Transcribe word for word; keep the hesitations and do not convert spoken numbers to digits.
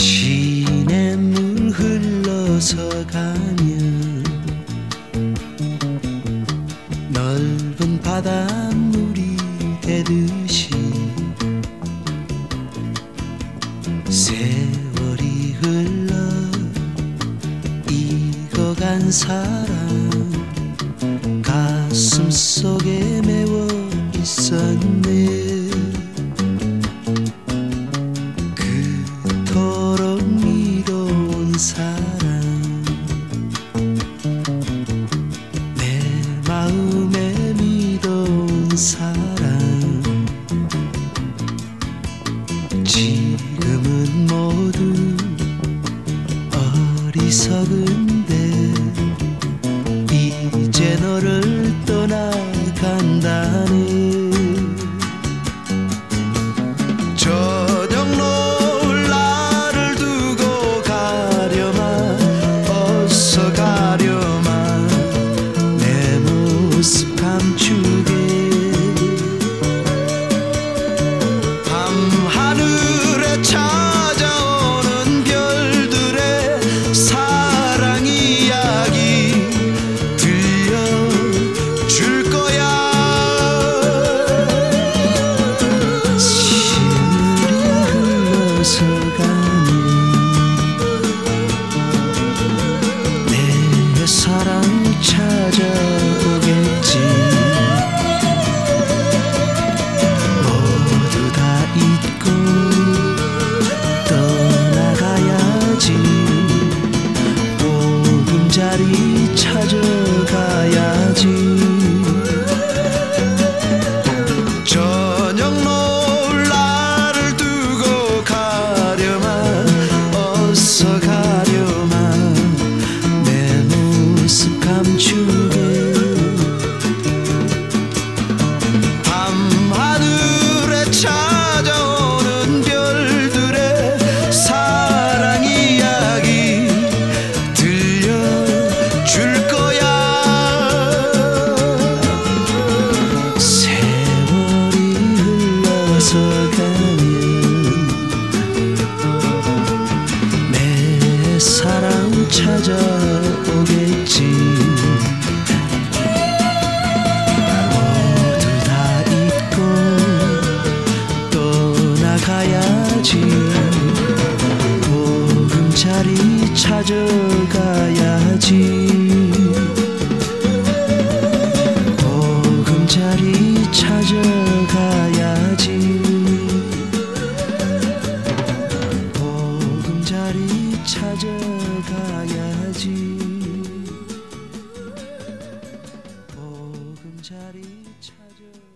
시냇물 흘러서 가면 넓은 바닷물이 되듯이 세월이 흘러 익어간 사랑 가슴 속에 메워 있었네. 그토록 미뤄온 사랑 내 마음에 미뤄온 사랑 지금은 모두 어리석은데 이제 너를 떠나간다네. 저녁 노을 나를 두고 가려마 어서 가려마 내 모습 감추게. 밤하늘에 찾아오는 별들의 사랑 이야기 들려줄 거야. 시물이 흘러서 가면 내 사랑 찾아오겠지. 모두 다 잊고 떠나가야지. 보금자리 찾아가야지. 저녁 노을 나를 두고 가려마 어서 가려마 내 모습 감추게. 밤하늘에 찾아오는 별들의 사랑 이야기 들려줄 거야. 세월이 흘러서 가면 내 사랑 찾아오겠지. 모두 다 잊고 떠나가야지. 보금자리 찾아가야지. 보금자리 찾아가야지. 보금자리 찾아가야지. 보금자리 찾아